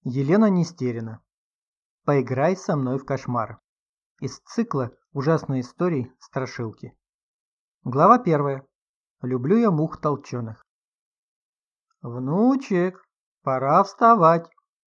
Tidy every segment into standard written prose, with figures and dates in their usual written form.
Елена Нестерина. Поиграй со мной в кошмар. Из цикла «Ужасные истории. Страшилки». Глава 1. Люблю я мух толченых. «Внучек, пора вставать!»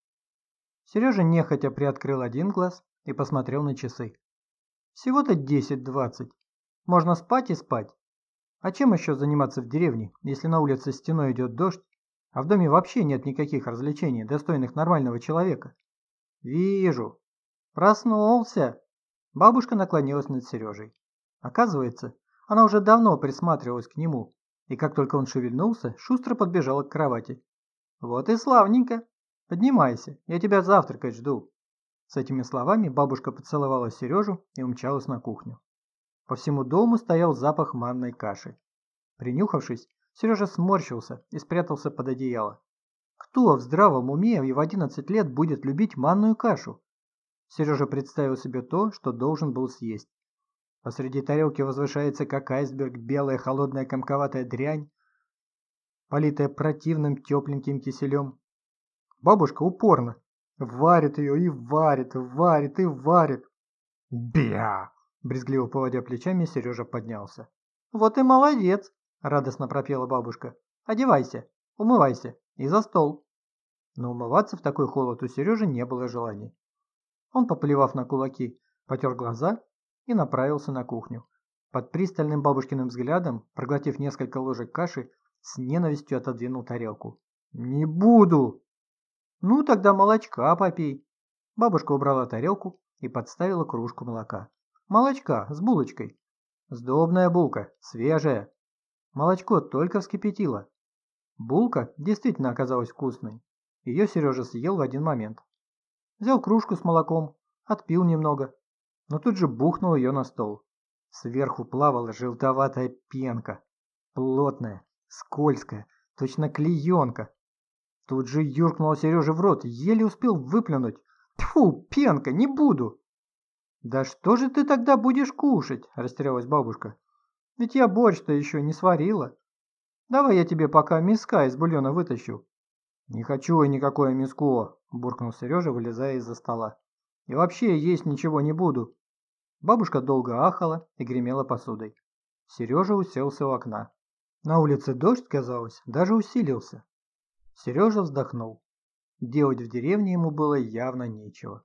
Сережа нехотя приоткрыл один глаз и посмотрел на часы. Всего-то 10:20. Можно спать и спать. А чем еще заниматься в деревне, если на улице стеной идет дождь, а в доме вообще нет никаких развлечений, достойных нормального человека? «Вижу. Проснулся!» Бабушка наклонилась над Сережей. Оказывается, она уже давно присматривалась к нему, и как только он шевельнулся, шустро подбежала к кровати. «Вот и славненько! Поднимайся, я тебя завтракать жду!» С этими словами бабушка поцеловала Сережу и умчалась на кухню. По всему дому стоял запах манной каши. Принюхавшись, Сережа сморщился и спрятался под одеяло. Кто в здравом уме и в 11 лет будет любить манную кашу? Сережа представил себе то, что должен был съесть. Посреди тарелки возвышается как айсберг белая холодная комковатая дрянь, политая противным тепленьким киселем. Бабушка упорно варит ее и варит, варит и варит. «Бя!» – брезгливо поводя плечами, Сережа поднялся. «Вот и молодец!» – радостно пропела бабушка. «Одевайся, умывайся и за стол!» Но умываться в такой холод у Сережи не было желания. Он, поплевав на кулаки, потер глаза и направился на кухню. Под пристальным бабушкиным взглядом, проглотив несколько ложек каши, с ненавистью отодвинул тарелку. «Не буду!» «Ну, тогда молочка попей!» Бабушка убрала тарелку и подставила кружку молока. «Молочка с булочкой!» «Сдобная булка, свежая!» Молочко только вскипятило. Булка действительно оказалась вкусной. Ее Сережа съел в один момент. Взял кружку с молоком, отпил немного, но тут же бухнул ее на стол. Сверху плавала желтоватая пенка, плотная, скользкая, точно клеенка. Тут же юркнула Сереже в рот, еле успел выплюнуть. «Тьфу, пенка, не буду!» «Да что же ты тогда будешь кушать?» – растерялась бабушка. «Ведь я борщ-то еще не сварила. Давай я тебе пока миска из бульона вытащу». «Не хочу я никакое миско», – буркнул Сережа, вылезая из-за стола. «И вообще есть ничего не буду». Бабушка долго ахала и гремела посудой. Сережа уселся у окна. На улице дождь, казалось, даже усилился. Сережа вздохнул. Делать в деревне ему было явно нечего.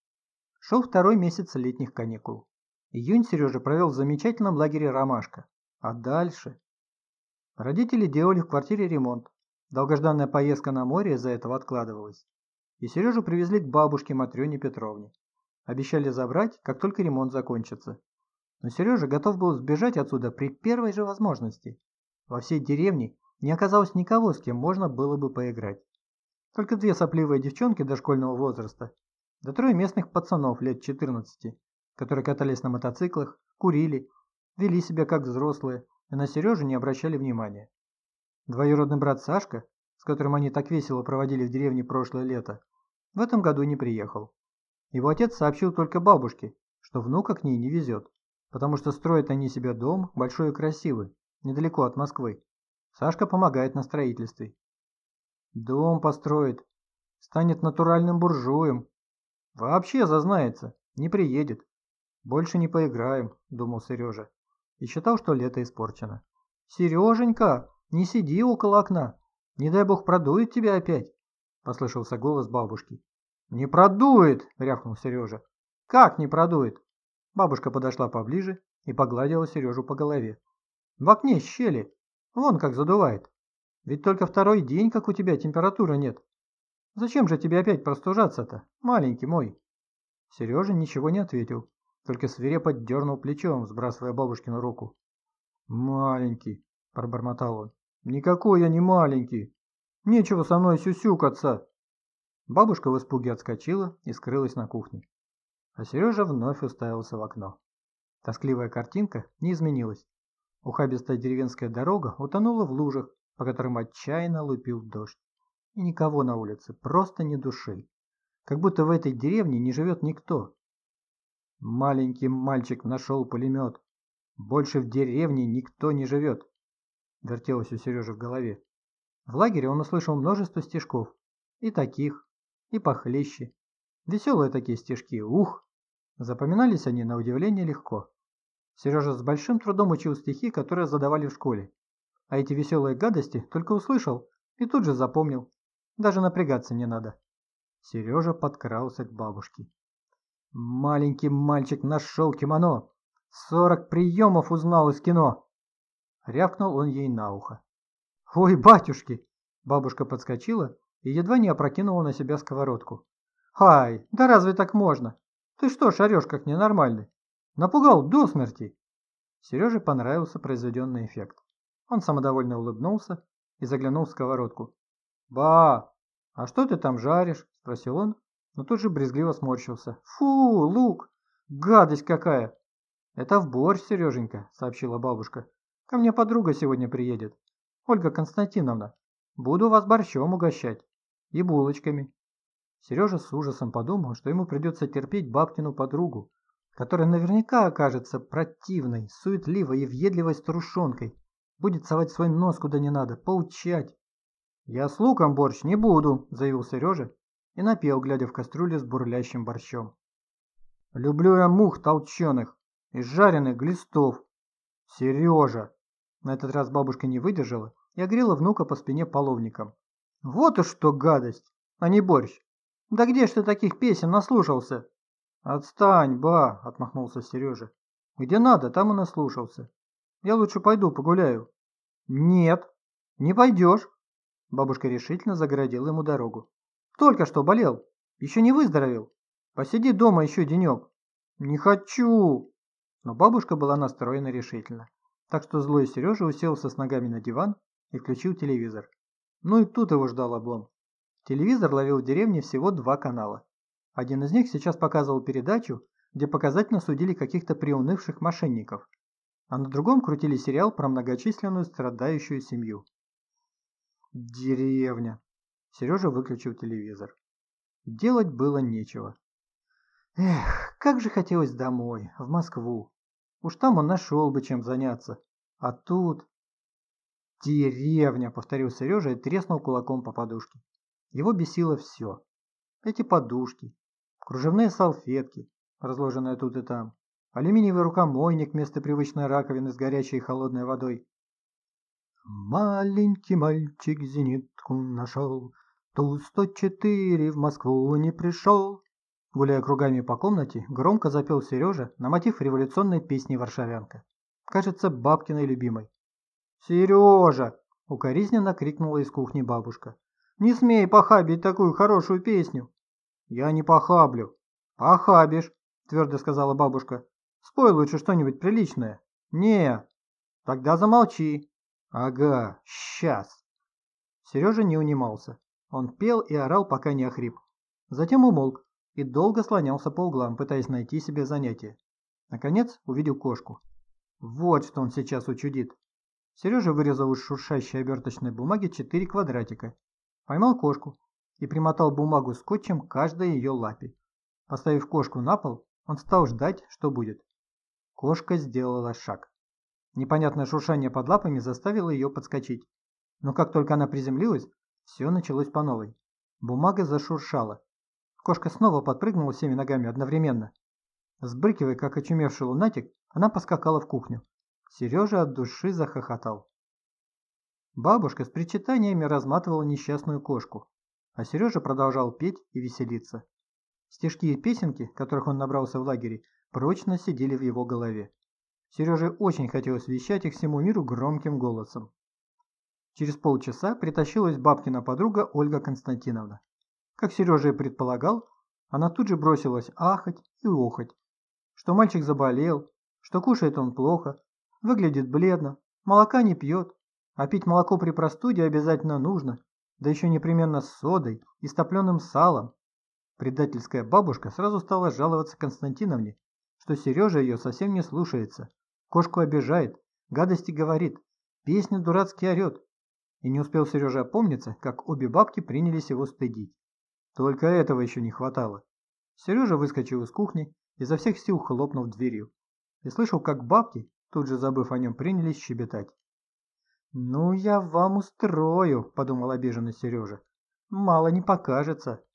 Шел второй месяц летних каникул. Июнь Сережа провел в замечательном лагере «Ромашка». А дальше? Родители делали в квартире ремонт. Долгожданная поездка на море из-за этого откладывалась. И Сережу привезли к бабушке Матрёне Петровне. Обещали забрать, как только ремонт закончится. Но Сережа готов был сбежать отсюда при первой же возможности. Во всей деревне не оказалось никого, с кем можно было бы поиграть. Только две сопливые девчонки дошкольного возраста, да трое местных пацанов лет 14, которые катались на мотоциклах, курили, вели себя как взрослые и на Сережу не обращали внимания. Двоюродный брат Сашка, с которым они так весело проводили в деревне прошлое лето, в этом году не приехал. Его отец сообщил только бабушке, что внука к ней не везет, потому что строят они себе дом большой и красивый, недалеко от Москвы. Сашка помогает на строительстве. Дом построит, станет натуральным буржуем. Вообще зазнается, не приедет. Больше не поиграем, думал Сережа, и считал, что лето испорчено. «Сереженька, не сиди около окна, не дай бог продует тебя опять», послышался голос бабушки. «Не продует!» – рявкнул Сережа. «Как не продует?» Бабушка подошла поближе и погладила Сережу по голове. «В окне щели. Вон как задувает. Ведь только второй день, как у тебя температуры нет. Зачем же тебе опять простужаться-то, маленький мой?» Сережа ничего не ответил, только свирепо дернул плечом, сбрасывая бабушкину руку. «Маленький!» – пробормотал он. «Никакой я не маленький! Нечего со мной сюсюкаться!» Бабушка в испуге отскочила и скрылась на кухне. А Сережа вновь уставился в окно. Тоскливая картинка не изменилась. Ухабистая деревенская дорога утонула в лужах, по которым отчаянно лупил дождь. И никого на улице, просто ни души. Как будто в этой деревне не живет никто. Маленький мальчик нашел пулемет. Больше в деревне никто не живет. Вертелось у Сережи в голове. В лагере он услышал множество стишков. И таких, и похлеще. Веселые такие стишки, ух! Запоминались они на удивление легко. Сережа с большим трудом учил стихи, которые задавали в школе. А эти веселые гадости только услышал и тут же запомнил. Даже напрягаться не надо. Сережа подкрался к бабушке. Маленький мальчик нашел кимоно. 40 приемов узнал из кино. Рявкнул он ей на ухо. Ой, батюшки! Бабушка подскочила и едва не опрокинула на себя сковородку. Ай, да разве так можно? Ты что ж орешь как ненормальный? Напугал до смерти. Сереже понравился произведенный эффект. Он самодовольно улыбнулся и заглянул в сковородку. «Ба, а что ты там жаришь?» – спросил он, но тут же брезгливо сморщился. «Фу, лук! Гадость какая!» «Это в борщ, Сереженька», – сообщила бабушка. «Ко мне подруга сегодня приедет. Ольга Константиновна. Буду вас борщом угощать. И булочками». Сережа с ужасом подумал, что ему придется терпеть бабкину подругу, которая наверняка окажется противной, суетливой и въедливой старушонкой. Будет совать свой нос куда не надо, поучать. «Я с луком борщ не буду», – заявил Сережа и напел, глядя в кастрюлю с бурлящим борщом. «Люблю я мух толченых и жареных глистов. Сережа!» На этот раз бабушка не выдержала и огрела внука по спине половником. «Вот и что гадость, а не борщ! Да где ж ты таких песен наслушался?» «Отстань, ба!» – отмахнулся Сережа. «Где надо, там и наслушался. Я лучше пойду погуляю». «Нет, не пойдешь!» Бабушка решительно загородила ему дорогу. «Только что болел, еще не выздоровел. Посиди дома еще денек». «Не хочу!» Но бабушка была настроена решительно. Так что злой Сережа уселся с ногами на диван и включил телевизор. Ну и тут его ждал облом. Телевизор ловил в деревне всего 2 канала. Один из них сейчас показывал передачу, где показательно судили каких-то приунывших мошенников, а на другом крутили сериал про многочисленную страдающую семью. Деревня. Сережа выключил телевизор. Делать было нечего. Эх, как же хотелось домой, в Москву. Уж там он нашел бы чем заняться. А тут... «Деревня», — повторил Сережа и треснул кулаком по подушке. Его бесило все. Эти подушки, кружевные салфетки, разложенные тут и там, алюминиевый рукомойник вместо привычной раковины с горячей и холодной водой. Маленький мальчик зенитку нашел, Ту-104 в Москву не пришел. Гуляя кругами по комнате, громко запел Сережа на мотив революционной песни «Варшавянка». Кажется, бабкиной любимой. «Сережа!» — укоризненно крикнула из кухни бабушка. «Не смей похабить такую хорошую песню!» «Я не похаблю!» «Похабишь!» — твердо сказала бабушка. «Спой лучше что-нибудь приличное!» «Не!» «Тогда замолчи!» «Ага, сейчас!» Сережа не унимался. Он пел и орал, пока не охрип. Затем умолк и долго слонялся по углам, пытаясь найти себе занятие. Наконец увидел кошку. Вот что он сейчас учудит. Сережа вырезал из шуршащей оберточной бумаги 4 квадратика, поймал кошку и примотал бумагу скотчем к каждой ее лапе. Поставив кошку на пол, он стал ждать, что будет. Кошка сделала шаг. Непонятное шуршание под лапами заставило ее подскочить. Но как только она приземлилась, все началось по новой. Бумага зашуршала. Кошка снова подпрыгнула всеми ногами одновременно. Сбрыкивая, как очумевший лунатик, она поскакала в кухню. Сережа от души захохотал. Бабушка с причитаниями разматывала несчастную кошку, а Сережа продолжал петь и веселиться. Стишки и песенки, которых он набрался в лагере, прочно сидели в его голове. Сереже очень хотелось вещать их всему миру громким голосом. Через полчаса притащилась бабкина подруга Ольга Константиновна. Как Сережа и предполагал, она тут же бросилась ахать и охать, что мальчик заболел, что кушает он плохо, выглядит бледно, молока не пьет, а пить молоко при простуде обязательно нужно, да еще непременно с содой и с топленым салом. Предательская бабушка сразу стала жаловаться Константиновне, что Сережа ее совсем не слушается, кошку обижает, гадости говорит, песни дурацкие орет. И не успел Сережа опомниться, как обе бабки принялись его стыдить. Только этого еще не хватало. Сережа выскочил из кухни, изо всех сил хлопнув дверью, и слышал, как бабки, тут же забыв о нем, принялись щебетать. «Ну, я вам устрою», — подумал обиженный Сережа. «Мало не покажется».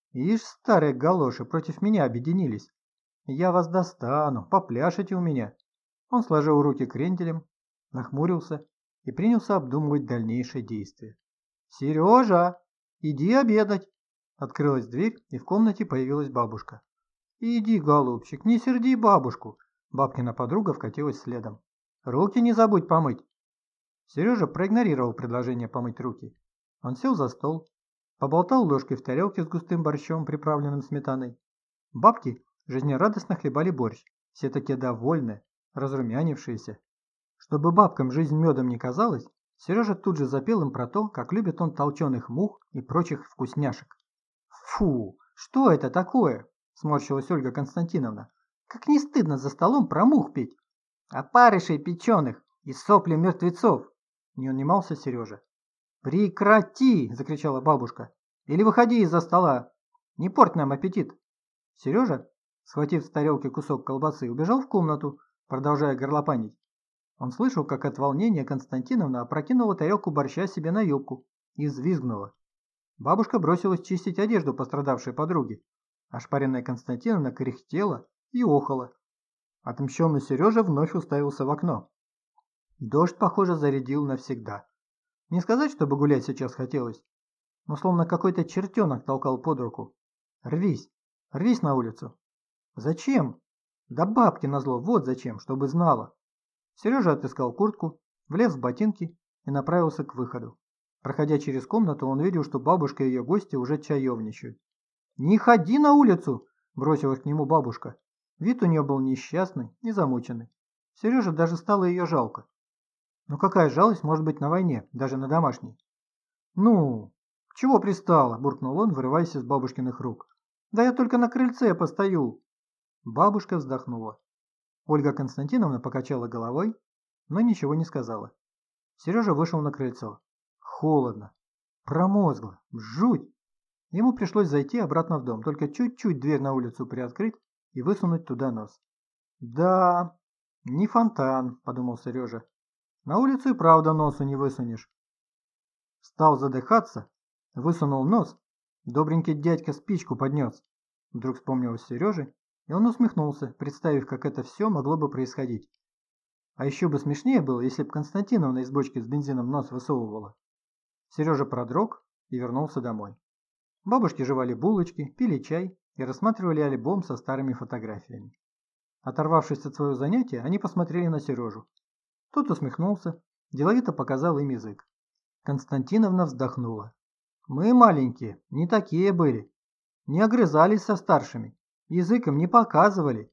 Ишь, старые галоши против меня объединились. Я вас достану, попляшете у меня. Он сложил руки кренделем, нахмурился и принялся обдумывать дальнейшие действия. «Сережа, иди обедать!» Открылась дверь, и в комнате появилась бабушка. «Иди, голубчик, не серди бабушку!» Бабкина подруга вкатилась следом. «Руки не забудь помыть!» Сережа проигнорировал предложение помыть руки. Он сел за стол, поболтал ложкой в тарелке с густым борщом, приправленным сметаной. Бабки жизнерадостно хлебали борщ, все такие довольные, разрумянившиеся. Чтобы бабкам жизнь медом не казалась, Сережа тут же запел им про то, как любит он толченых мух и прочих вкусняшек. «Фу, что это такое?» – сморщилась Ольга Константиновна. «Как не стыдно за столом про мух петь! Опарышей печеных и сопли мертвецов!» – не унимался Сережа. «Прекрати!» – закричала бабушка. «Или выходи из-за стола! Не порть нам аппетит!» Сережа, схватив с тарелки кусок колбасы, убежал в комнату, продолжая горлопанить. Он слышал, как от волнения Константиновна опрокинула тарелку борща себе на юбку и взвизгнула. Бабушка бросилась чистить одежду пострадавшей подруги. Ошпаренная Константиновна кряхтела и охала. Отмщенный Сережа вновь уставился в окно. Дождь, похоже, зарядил навсегда. Не сказать, чтобы гулять сейчас хотелось, но словно какой-то чертенок толкал под руку. «Рвись! Рвись на улицу!» «Зачем?» «Да бабке назло, вот зачем, чтобы знала!» Сережа отыскал куртку, влез в ботинки и направился к выходу. Проходя через комнату, он видел, что бабушка и ее гости уже чаевничают. «Не ходи на улицу!» – бросилась к нему бабушка. Вид у нее был несчастный и замученный. Сереже даже стало ее жалко. Но какая жалость может быть на войне, даже на домашней? «Ну, чего пристала?» – буркнул он, вырываясь из бабушкиных рук. «Да я только на крыльце постою!» Бабушка вздохнула. Ольга Константиновна покачала головой, но ничего не сказала. Сережа вышел на крыльцо. Холодно, промозгло, жуть. Ему пришлось зайти обратно в дом, только чуть-чуть дверь на улицу приоткрыть и высунуть туда нос. «Да, не фонтан», – подумал Сережа. «На улицу и правда носу не высунешь». Стал задыхаться, высунул нос. Добренький дядька спичку поднес. Вдруг вспомнилось Сереже, и он усмехнулся, представив, как это все могло бы происходить. А еще бы смешнее было, если бы Константиновна из бочки с бензином нос высовывала. Сережа продрог и вернулся домой. Бабушки жевали булочки, пили чай и рассматривали альбом со старыми фотографиями. Оторвавшись от своего занятия, они посмотрели на Сережу. Тот усмехнулся, деловито показал им язык. Константиновна вздохнула. «Мы маленькие, не такие были. Не огрызались со старшими, язык им не показывали».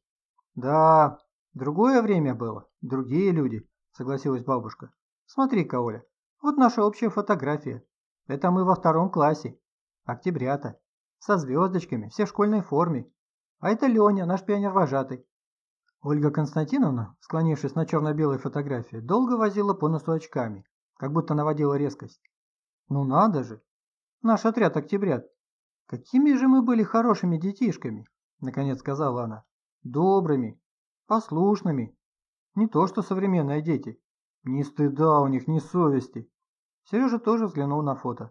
«Да, другое время было, другие люди», — согласилась бабушка. «Смотри-ка, Оля, вот наша общая фотография. Это мы во 2 классе. Октябрята. Со звездочками, все в школьной форме. А это Леня, наш пионер-вожатый». Ольга Константиновна, склонившись на черно-белой фотографии, долго возила по носу очками, как будто наводила резкость. «Ну надо же! Наш отряд октябрят! Какими же мы были хорошими детишками!» — наконец сказала она. «Добрыми, послушными. Не то что современные дети. Ни стыда у них, ни совести». Сережа тоже взглянул на фото.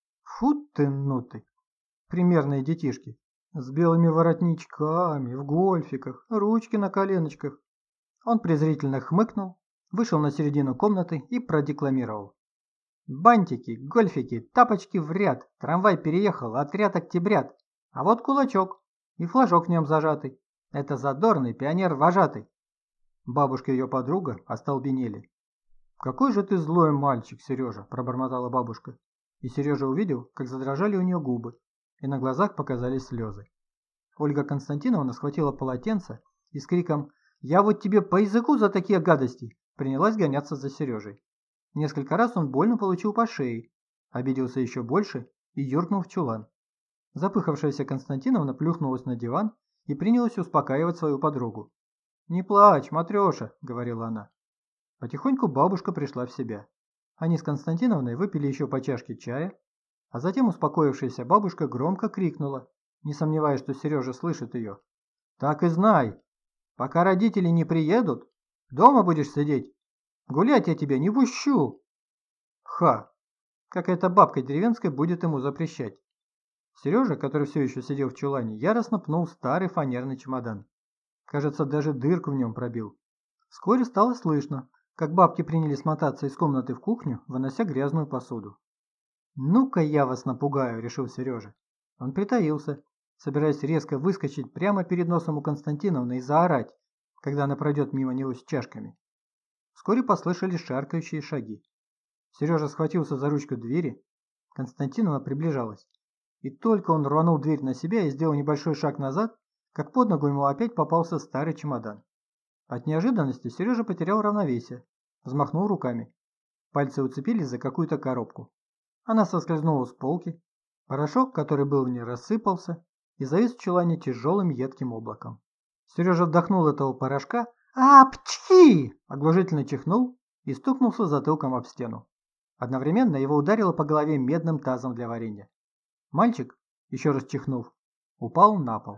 «Фу ты, ну ты! Примерные детишки. С белыми воротничками, в гольфиках, ручки на коленочках». Он презрительно хмыкнул, вышел на середину комнаты и продекламировал. «Бантики, гольфики, тапочки в ряд, трамвай переехал, отряд октябрят, а вот кулачок и флажок в нем зажатый. Это задорный пионер-вожатый». Бабушка и ее подруга остолбенели. «Какой же ты злой мальчик, Сережа!» – пробормотала бабушка. И Сережа увидел, как задрожали у нее губы, и на глазах показались слезы. Ольга Константиновна схватила полотенце и с криком «Я вот тебе по языку за такие гадости!» принялась гоняться за Сережей. Несколько раз он больно получил по шее, обиделся еще больше и юркнул в чулан. Запыхавшаяся Константиновна плюхнулась на диван и принялась успокаивать свою подругу. «Не плачь, Матреша», — говорила она. Потихоньку бабушка пришла в себя. Они с Константиновной выпили еще по чашке чая, а затем успокоившаяся бабушка громко крикнула, не сомневаясь, что Сережа слышит ее. «Так и знай, пока родители не приедут, дома будешь сидеть. Гулять я тебя не пущу». Ха! Как эта бабка деревенская будет ему запрещать. Сережа, который все еще сидел в чулане, яростно пнул старый фанерный чемодан. Кажется, даже дырку в нем пробил. Вскоре стало слышно, как бабки принялись мотаться из комнаты в кухню, вынося грязную посуду. «Ну-ка я вас напугаю», – решил Сережа. Он притаился, собираясь резко выскочить прямо перед носом у Константиновны и заорать, когда она пройдет мимо него с чашками. Вскоре послышались шаркающие шаги. Сережа схватился за ручку двери. Константиновна приближалась. И только он рванул дверь на себя и сделал небольшой шаг назад, как под ногу ему опять попался старый чемодан. От неожиданности Сережа потерял равновесие, взмахнул руками. Пальцы уцепились за какую-то коробку. Она соскользнула с полки. Порошок, который был в ней, рассыпался и завис в чулане тяжелым едким облаком. Сережа вдохнул этого порошка. «Апчхи!» – оглушительно чихнул и стукнулся затылком об стену. Одновременно его ударило по голове медным тазом для варенья. Мальчик, еще раз чихнув, упал на пол.